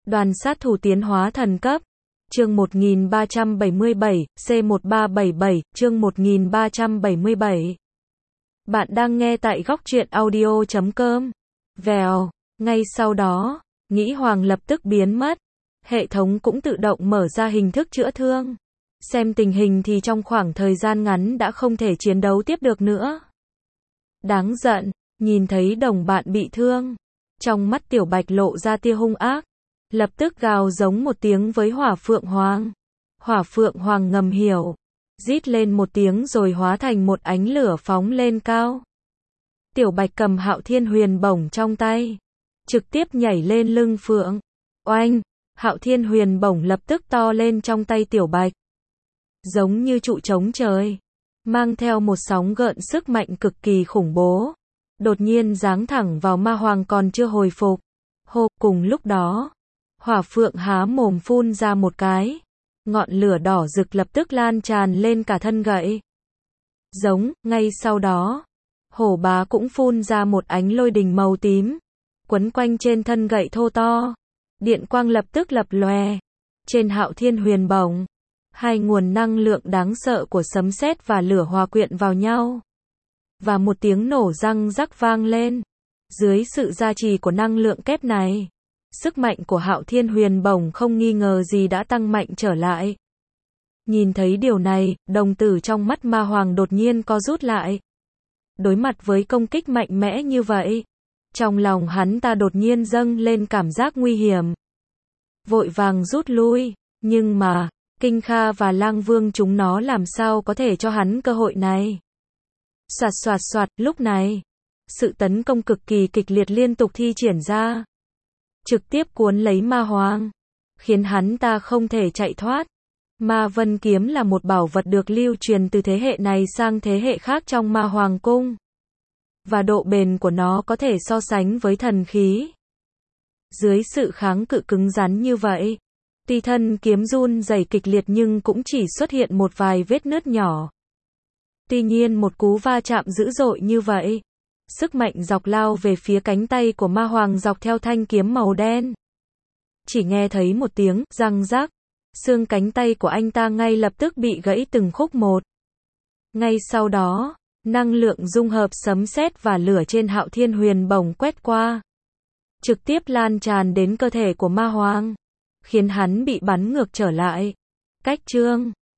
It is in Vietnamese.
Đoàn sát thủ tiến hóa thần cấp. Chương 1377, C1377, chương 1377. Bạn đang nghe tại góc truyện audio.com. Vèo, ngay sau đó, Nghĩ Hoàng lập tức biến mất. Hệ thống cũng tự động mở ra hình thức chữa thương. Xem tình hình thì trong khoảng thời gian ngắn đã không thể chiến đấu tiếp được nữa. Đáng giận, nhìn thấy đồng bạn bị thương. Trong mắt Tiểu Bạch lộ ra tia hung ác. Lập tức gào giống một tiếng với Hỏa Phượng Hoàng. Hỏa Phượng Hoàng ngầm hiểu. Rít lên một tiếng rồi hóa thành một ánh lửa phóng lên cao. Tiểu Bạch cầm Hạo Thiên Huyền Bổng trong tay. Trực tiếp nhảy lên lưng Phượng. Oanh! Hạo Thiên Huyền Bổng lập tức to lên trong tay Tiểu Bạch. Giống như trụ chống trời. Mang theo một sóng gợn sức mạnh cực kỳ khủng bố. Đột nhiên giáng thẳng vào Ma Hoàng còn chưa hồi phục. Hô, cùng lúc đó. Hỏa Phượng há mồm phun ra một cái. Ngọn lửa đỏ rực lập tức lan tràn lên cả thân gậy. Giống, ngay sau đó. Hổ bá cũng phun ra một ánh lôi đình màu tím. Quấn quanh trên thân gậy thô to. Điện quang lập tức lập lòe. Trên Hạo Thiên Huyền Bổng. Hai nguồn năng lượng đáng sợ của sấm sét và lửa hòa quyện vào nhau. Và một tiếng nổ răng rắc vang lên. Dưới sự gia trì của năng lượng kép này. Sức mạnh của Hạo Thiên Huyền Bổng không nghi ngờ gì đã tăng mạnh trở lại. Nhìn thấy điều này, đồng tử trong mắt Ma Hoàng đột nhiên co rút lại. Đối mặt với công kích mạnh mẽ như vậy, trong lòng hắn ta đột nhiên dâng lên cảm giác nguy hiểm. Vội vàng rút lui, nhưng mà, Kinh Kha và Lang Vương chúng nó làm sao có thể cho hắn cơ hội này. Soạt soạt soạt, lúc này, sự tấn công cực kỳ kịch liệt liên tục thi triển ra. Trực tiếp cuốn lấy Ma Hoàng, khiến hắn ta không thể chạy thoát. Ma Vân Kiếm là một bảo vật được lưu truyền từ thế hệ này sang thế hệ khác trong Ma Hoàng cung. Và độ bền của nó có thể so sánh với thần khí. Dưới sự kháng cự cứng rắn như vậy, tuy thân kiếm run rẩy kịch liệt nhưng cũng chỉ xuất hiện một vài vết nứt nhỏ. Tuy nhiên một cú va chạm dữ dội như vậy, sức mạnh dọc lao về phía cánh tay của Ma Hoàng dọc theo thanh kiếm màu đen. Chỉ nghe thấy một tiếng răng rắc, xương cánh tay của anh ta ngay lập tức bị gãy từng khúc một. Ngay sau đó, năng lượng dung hợp sấm sét và lửa trên Hạo Thiên Huyền Bổng quét qua, trực tiếp lan tràn đến cơ thể của Ma Hoàng, khiến hắn bị bắn ngược trở lại. Cách chương